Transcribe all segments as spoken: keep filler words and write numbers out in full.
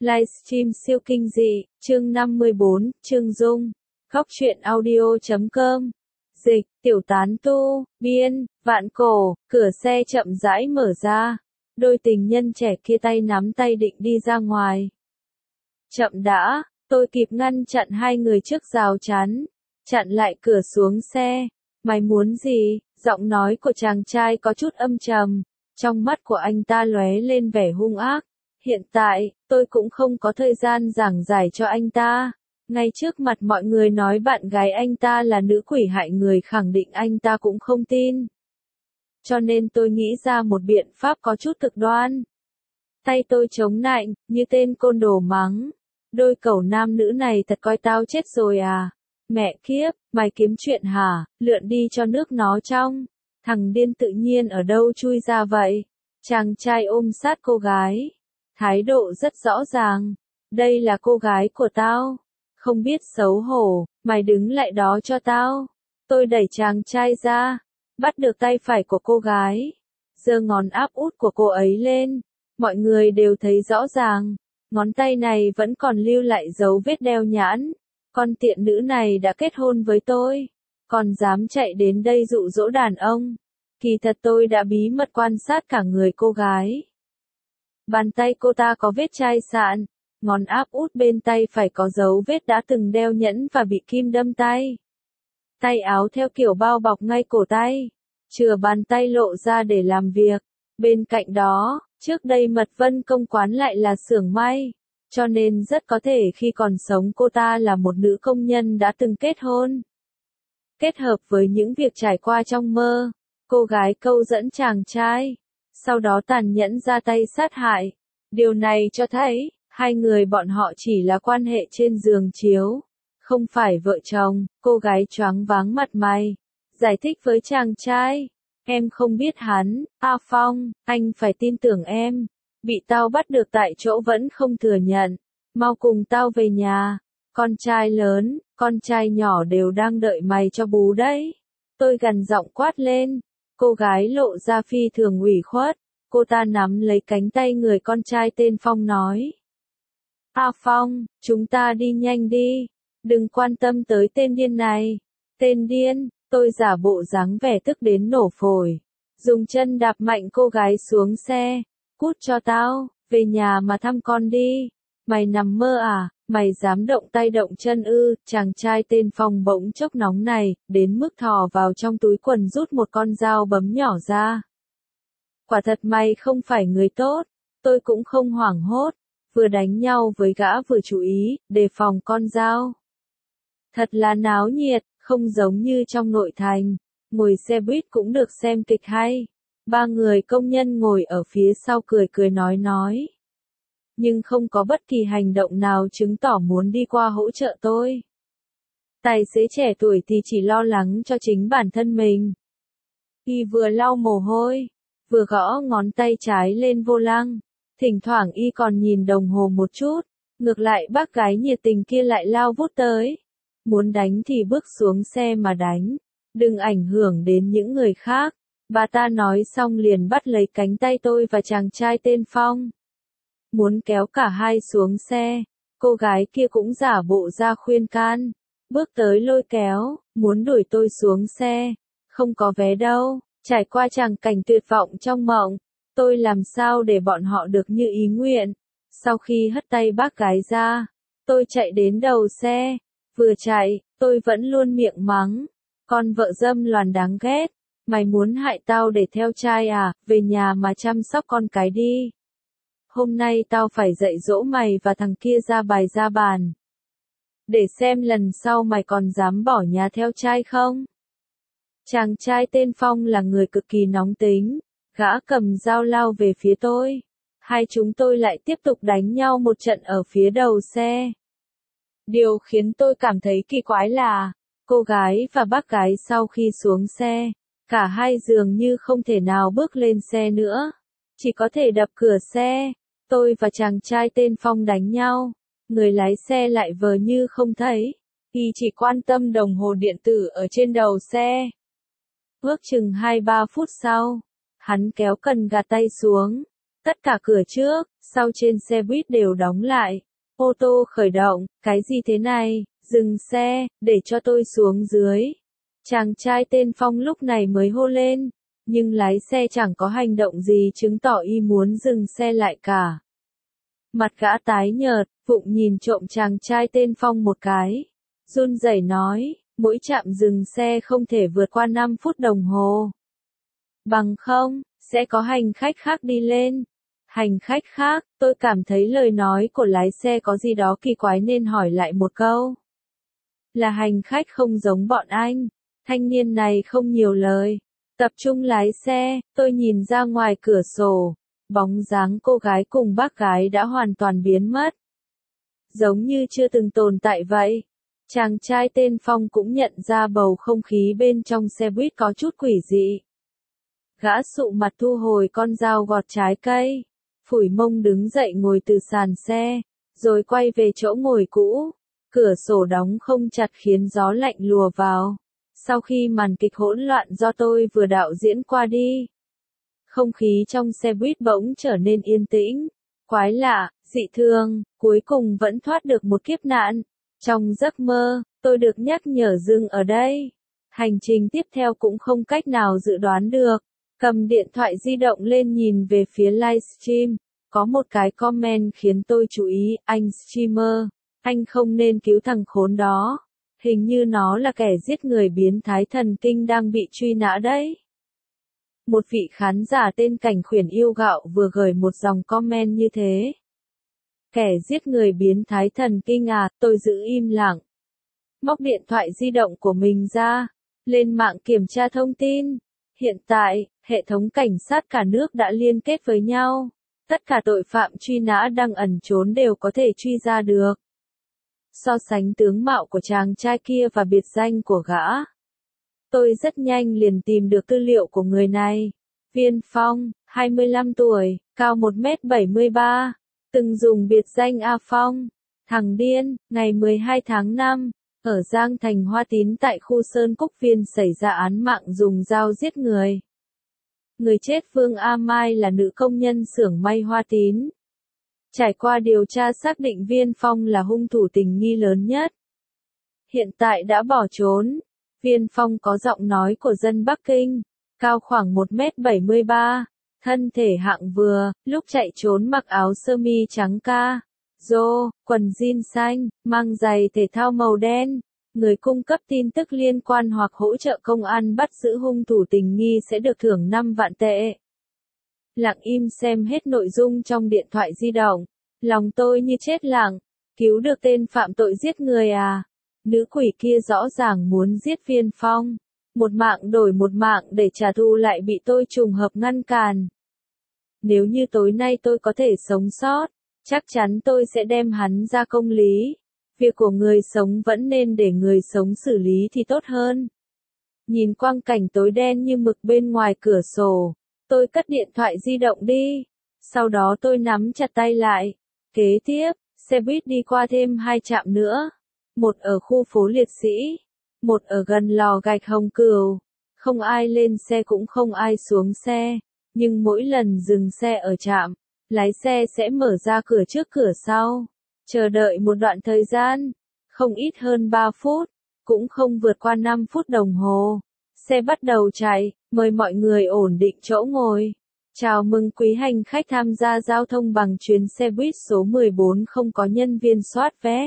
Livestream siêu kinh dị, chương năm mươi bốn, Trương Dung, Góc truyện audio chấm com. Dịch, tiểu tán tu, biên, vạn cổ, cửa xe chậm rãi mở ra. Đôi tình nhân trẻ kia tay nắm tay định đi ra ngoài. Chậm đã, tôi kịp ngăn chặn hai người trước rào chắn, chặn lại cửa xuống xe. Mày muốn gì? Giọng nói của chàng trai có chút âm trầm, trong mắt của anh ta lóe lên vẻ hung ác. Hiện tại, tôi cũng không có thời gian giảng giải cho anh ta. Ngay trước mặt mọi người nói bạn gái anh ta là nữ quỷ hại người, khẳng định anh ta cũng không tin. Cho nên tôi nghĩ ra một biện pháp có chút cực đoan. Tay tôi chống nạnh, như tên côn đồ mắng. Đôi cẩu nam nữ này thật coi tao chết rồi à? Mẹ kiếp, mày kiếm chuyện hả? Lượn đi cho nước nó trong. Thằng điên tự nhiên ở đâu chui ra vậy? Chàng trai ôm sát cô gái. Thái độ rất rõ ràng. Đây là cô gái của tao. Không biết xấu hổ, mày đứng lại đó cho tao. Tôi đẩy chàng trai ra, bắt được tay phải của cô gái, giơ ngón áp út của cô ấy lên. Mọi người đều thấy rõ ràng, ngón tay này vẫn còn lưu lại dấu vết đeo nhãn. Con tiện nữ này đã kết hôn với tôi, còn dám chạy đến đây dụ dỗ đàn ông. Kỳ thật tôi đã bí mật quan sát cả người cô gái. Bàn tay cô ta có vết chai sạn, ngón áp út bên tay phải có dấu vết đã từng đeo nhẫn và bị kim đâm tay. Tay áo theo kiểu bao bọc ngay cổ tay, chừa bàn tay lộ ra để làm việc. Bên cạnh đó, trước đây Mật Vân công quán lại là xưởng may, cho nên rất có thể khi còn sống cô ta là một nữ công nhân đã từng kết hôn. Kết hợp với những việc trải qua trong mơ, cô gái câu dẫn chàng trai, sau đó tàn nhẫn ra tay sát hại. Điều này cho thấy, hai người bọn họ chỉ là quan hệ trên giường chiếu, không phải vợ chồng. Cô gái choáng váng mặt mày, giải thích với chàng trai. Em không biết hắn, A Phong, anh phải tin tưởng em. Bị tao bắt được tại chỗ vẫn không thừa nhận. Mau cùng tao về nhà. Con trai lớn, con trai nhỏ đều đang đợi mày cho bú đấy. Tôi gằn giọng quát lên. Cô gái lộ ra phi thường ủy khuất. Cô ta nắm lấy cánh tay người con trai tên Phong nói. A Phong, chúng ta đi nhanh đi. Đừng quan tâm tới tên điên này. Tên điên, tôi giả bộ dáng vẻ tức đến nổ phổi. Dùng chân đạp mạnh cô gái xuống xe. Cút cho tao, về nhà mà thăm con đi. Mày nằm mơ à, mày dám động tay động chân ư? Chàng trai tên Phong bỗng chốc nóng này, đến mức thò vào trong túi quần rút một con dao bấm nhỏ ra. Quả thật mày không phải người tốt. Tôi cũng không hoảng hốt, vừa đánh nhau với gã vừa chú ý, đề phòng con dao. Thật là náo nhiệt, không giống như trong nội thành. Ngồi xe buýt cũng được xem kịch hay. Ba người công nhân ngồi ở phía sau cười cười nói nói. Nhưng không có bất kỳ hành động nào chứng tỏ muốn đi qua hỗ trợ tôi. Tài xế trẻ tuổi thì chỉ lo lắng cho chính bản thân mình. Y vừa lau mồ hôi, vừa gõ ngón tay trái lên vô lăng. Thỉnh thoảng y còn nhìn đồng hồ một chút. Ngược lại bác gái nhiệt tình kia lại lao vút tới. Muốn đánh thì bước xuống xe mà đánh. Đừng ảnh hưởng đến những người khác. Bà ta nói xong liền bắt lấy cánh tay tôi và chàng trai tên Phong. Muốn kéo cả hai xuống xe. Cô gái kia cũng giả bộ ra khuyên can. Bước tới lôi kéo, muốn đuổi tôi xuống xe. Không có vé đâu. Trải qua tràng cảnh tuyệt vọng trong mộng. Tôi làm sao để bọn họ được như ý nguyện. Sau khi hất tay bác gái ra, tôi chạy đến đầu xe. Vừa chạy, tôi vẫn luôn miệng mắng. Con vợ dâm loàn đáng ghét. Mày muốn hại tao để theo trai à? Về nhà mà chăm sóc con cái đi. Hôm nay tao phải dạy dỗ mày và thằng kia ra bài ra bàn. Để xem lần sau mày còn dám bỏ nhà theo trai không? Chàng trai tên Phong là người cực kỳ nóng tính. Gã cầm dao lao về phía tôi. Hai chúng tôi lại tiếp tục đánh nhau một trận ở phía đầu xe. Điều khiến tôi cảm thấy kỳ quái là, cô gái và bác gái sau khi xuống xe, cả hai dường như không thể nào bước lên xe nữa. Chỉ có thể đập cửa xe. Tôi và chàng trai tên Phong đánh nhau. Người lái xe lại vờ như không thấy. Y chỉ quan tâm đồng hồ điện tử ở trên đầu xe. Ước chừng hai ba phút sau, hắn kéo cần gạt tay xuống. Tất cả cửa trước, sau trên xe buýt đều đóng lại. Ô tô khởi động, cái gì thế này, dừng xe, để cho tôi xuống dưới. Chàng trai tên Phong lúc này mới hô lên, nhưng lái xe chẳng có hành động gì chứng tỏ y muốn dừng xe lại cả. Mặt gã tái nhợt, vụng nhìn trộm chàng trai tên Phong một cái. Run rẩy nói, mỗi trạm dừng xe không thể vượt qua năm phút đồng hồ. Bằng không, sẽ có hành khách khác đi lên. Hành khách khác, tôi cảm thấy lời nói của lái xe có gì đó kỳ quái nên hỏi lại một câu. Là hành khách không giống bọn anh. Thanh niên này không nhiều lời. Tập trung lái xe, tôi nhìn ra ngoài cửa sổ. Bóng dáng cô gái cùng bác gái đã hoàn toàn biến mất. Giống như chưa từng tồn tại vậy. Chàng trai tên Phong cũng nhận ra bầu không khí bên trong xe buýt có chút quỷ dị. Gã sụ mặt thu hồi con dao gọt trái cây. Phủi mông đứng dậy ngồi từ sàn xe. Rồi quay về chỗ ngồi cũ. Cửa sổ đóng không chặt khiến gió lạnh lùa vào. Sau khi màn kịch hỗn loạn do tôi vừa đạo diễn qua đi. Không khí trong xe buýt bỗng trở nên yên tĩnh. Quái lạ, dị thường, cuối cùng vẫn thoát được một kiếp nạn. Trong giấc mơ, tôi được nhắc nhở dừng ở đây. Hành trình tiếp theo cũng không cách nào dự đoán được. Cầm điện thoại di động lên nhìn về phía livestream. Có một cái comment khiến tôi chú ý, anh streamer, anh không nên cứu thằng khốn đó. Hình như nó là kẻ giết người biến thái thần kinh đang bị truy nã đấy. Một vị khán giả tên Cảnh Khuyển Yêu Gạo vừa gửi một dòng comment như thế. Kẻ giết người biến thái thần kinh à, tôi giữ im lặng. Móc điện thoại di động của mình ra, lên mạng kiểm tra thông tin. Hiện tại, hệ thống cảnh sát cả nước đã liên kết với nhau. Tất cả tội phạm truy nã đang ẩn trốn đều có thể truy ra được. So sánh tướng mạo của chàng trai kia và biệt danh của gã. Tôi rất nhanh liền tìm được tư liệu của người này. Viên Phong, hai mươi lăm tuổi, cao một mét bảy mươi ba, từng dùng biệt danh A Phong. Thằng điên, ngày mười hai tháng năm, ở Giang Thành Hoa Tín tại khu Sơn Cúc Viên xảy ra án mạng dùng dao giết người. Người chết Vương A Mai là nữ công nhân xưởng may Hoa Tín. Trải qua điều tra xác định Viên Phong là hung thủ tình nghi lớn nhất. Hiện tại đã bỏ trốn. Viên Phong có giọng nói của dân Bắc Kinh, cao khoảng một mét bảy mươi ba, thân thể hạng vừa, lúc chạy trốn mặc áo sơ mi trắng ca, rô, quần jean xanh, mang giày thể thao màu đen. Người cung cấp tin tức liên quan hoặc hỗ trợ công an bắt giữ hung thủ tình nghi sẽ được thưởng năm vạn tệ. Lặng im xem hết nội dung trong điện thoại di động, lòng tôi như chết lặng, cứu được tên phạm tội giết người à? Nữ quỷ kia rõ ràng muốn giết Viên Phong. Một mạng đổi một mạng để trả thù lại bị tôi trùng hợp ngăn cản. Nếu như tối nay tôi có thể sống sót, chắc chắn tôi sẽ đem hắn ra công lý. Việc của người sống vẫn nên để người sống xử lý thì tốt hơn. Nhìn quang cảnh tối đen như mực bên ngoài cửa sổ, tôi cất điện thoại di động đi. Sau đó tôi nắm chặt tay lại. Kế tiếp, xe buýt đi qua thêm hai trạm nữa. Một ở khu phố Liệt Sĩ, một ở gần lò gạch Hồng Cửu. Không ai lên xe cũng không ai xuống xe, nhưng mỗi lần dừng xe ở trạm, lái xe sẽ mở ra cửa trước cửa sau. Chờ đợi một đoạn thời gian, không ít hơn ba phút, cũng không vượt qua năm phút đồng hồ. Xe bắt đầu chạy, mời mọi người ổn định chỗ ngồi. Chào mừng quý hành khách tham gia giao thông bằng chuyến xe buýt số mười bốn không có nhân viên soát vé.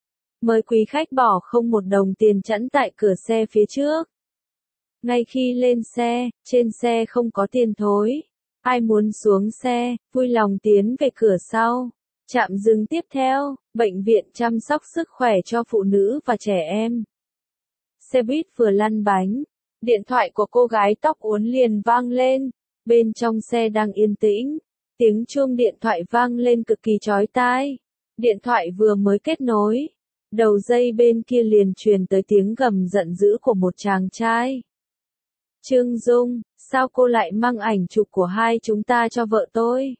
Mời quý khách bỏ không một đồng tiền chẵn tại cửa xe phía trước. Ngay khi lên xe, trên xe không có tiền thối. Ai muốn xuống xe, vui lòng tiến về cửa sau. Trạm dừng tiếp theo, bệnh viện chăm sóc sức khỏe cho phụ nữ và trẻ em. Xe buýt vừa lăn bánh, điện thoại của cô gái tóc uốn liền vang lên. Bên trong xe đang yên tĩnh, tiếng chuông điện thoại vang lên cực kỳ chói tai. Điện thoại vừa mới kết nối, đầu dây bên kia liền truyền tới tiếng gầm giận dữ của một chàng trai. Trương Dung, sao cô lại mang ảnh chụp của hai chúng ta cho vợ tôi?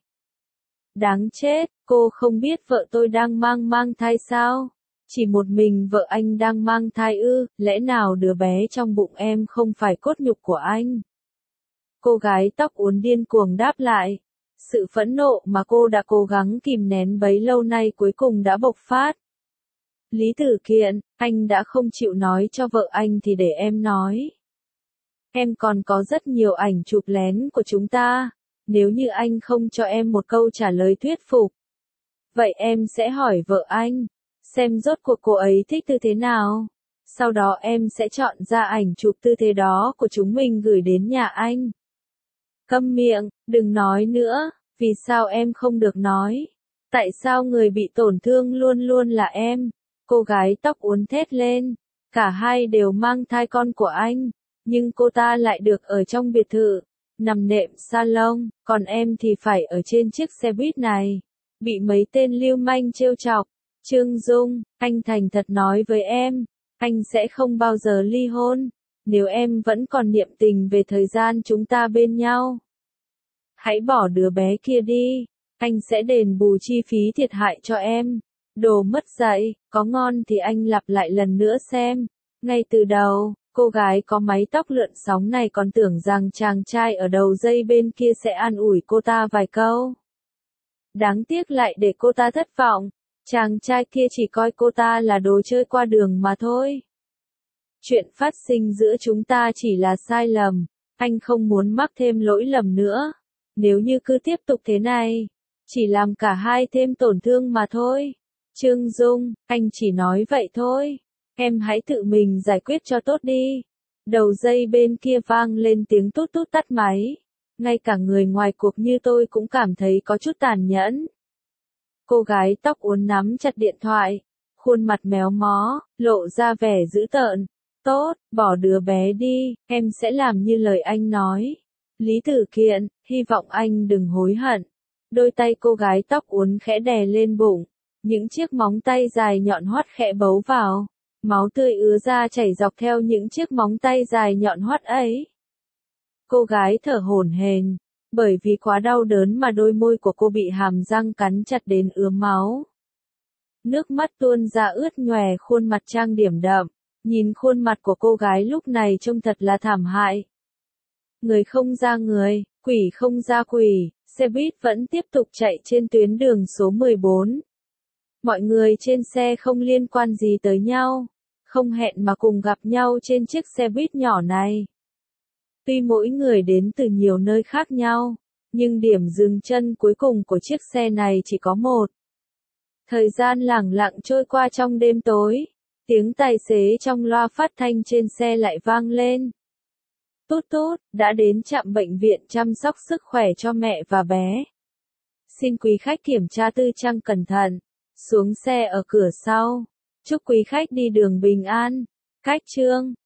Đáng chết, cô không biết vợ tôi đang mang mang thai sao? Chỉ một mình vợ anh đang mang thai ư, lẽ nào đứa bé trong bụng em không phải cốt nhục của anh? Cô gái tóc uốn điên cuồng đáp lại. Sự phẫn nộ mà cô đã cố gắng kìm nén bấy lâu nay cuối cùng đã bộc phát. Lý Tử Kiện, anh đã không chịu nói cho vợ anh thì để em nói. Em còn có rất nhiều ảnh chụp lén của chúng ta. Nếu như anh không cho em một câu trả lời thuyết phục, vậy em sẽ hỏi vợ anh, xem rốt cuộc cô ấy thích tư thế nào. Sau đó em sẽ chọn ra ảnh chụp tư thế đó của chúng mình gửi đến nhà anh. Câm miệng, đừng nói nữa, vì sao em không được nói? Tại sao người bị tổn thương luôn luôn là em? Cô gái tóc uốn thét lên, cả hai đều mang thai con của anh, nhưng cô ta lại được ở trong biệt thự, nằm nệm salon, còn em thì phải ở trên chiếc xe buýt này, bị mấy tên lưu manh trêu chọc. Trương Dung, anh thành thật nói với em, anh sẽ không bao giờ ly hôn, nếu em vẫn còn niệm tình về thời gian chúng ta bên nhau. Hãy bỏ đứa bé kia đi, anh sẽ đền bù chi phí thiệt hại cho em. Đồ mất dạy, có ngon thì anh lặp lại lần nữa xem. Ngay từ đầu, cô gái có mái tóc lượn sóng này còn tưởng rằng chàng trai ở đầu dây bên kia sẽ an ủi cô ta vài câu. Đáng tiếc lại để cô ta thất vọng, chàng trai kia chỉ coi cô ta là đồ chơi qua đường mà thôi. Chuyện phát sinh giữa chúng ta chỉ là sai lầm, anh không muốn mắc thêm lỗi lầm nữa. Nếu như cứ tiếp tục thế này, chỉ làm cả hai thêm tổn thương mà thôi. Trương Dung, anh chỉ nói vậy thôi. Em hãy tự mình giải quyết cho tốt đi. Đầu dây bên kia vang lên tiếng tút tút tắt máy. Ngay cả người ngoài cuộc như tôi cũng cảm thấy có chút tàn nhẫn. Cô gái tóc uốn nắm chặt điện thoại, khuôn mặt méo mó, lộ ra vẻ dữ tợn. Tốt, bỏ đứa bé đi, em sẽ làm như lời anh nói. Lý Tử Kiện, hy vọng anh đừng hối hận. Đôi tay cô gái tóc uốn khẽ đè lên bụng, những chiếc móng tay dài nhọn hoắt khẽ bấu vào, máu tươi ứa ra chảy dọc theo những chiếc móng tay dài nhọn hoắt ấy. Cô gái thở hổn hển, bởi vì quá đau đớn mà đôi môi của cô bị hàm răng cắn chặt đến ứa máu. Nước mắt tuôn ra ướt nhòe khuôn mặt trang điểm đậm, nhìn khuôn mặt của cô gái lúc này trông thật là thảm hại. Người không ra người, quỷ không ra quỷ, xe buýt vẫn tiếp tục chạy trên tuyến đường số mười bốn. Mọi người trên xe không liên quan gì tới nhau, không hẹn mà cùng gặp nhau trên chiếc xe buýt nhỏ này. Tuy mỗi người đến từ nhiều nơi khác nhau, nhưng điểm dừng chân cuối cùng của chiếc xe này chỉ có một. Thời gian lẳng lặng trôi qua trong đêm tối, tiếng tài xế trong loa phát thanh trên xe lại vang lên. Tút tút, đã đến trạm bệnh viện chăm sóc sức khỏe cho mẹ và bé. Xin quý khách kiểm tra tư trang cẩn thận, xuống xe ở cửa sau. Chúc quý khách đi đường bình an. Khách trương.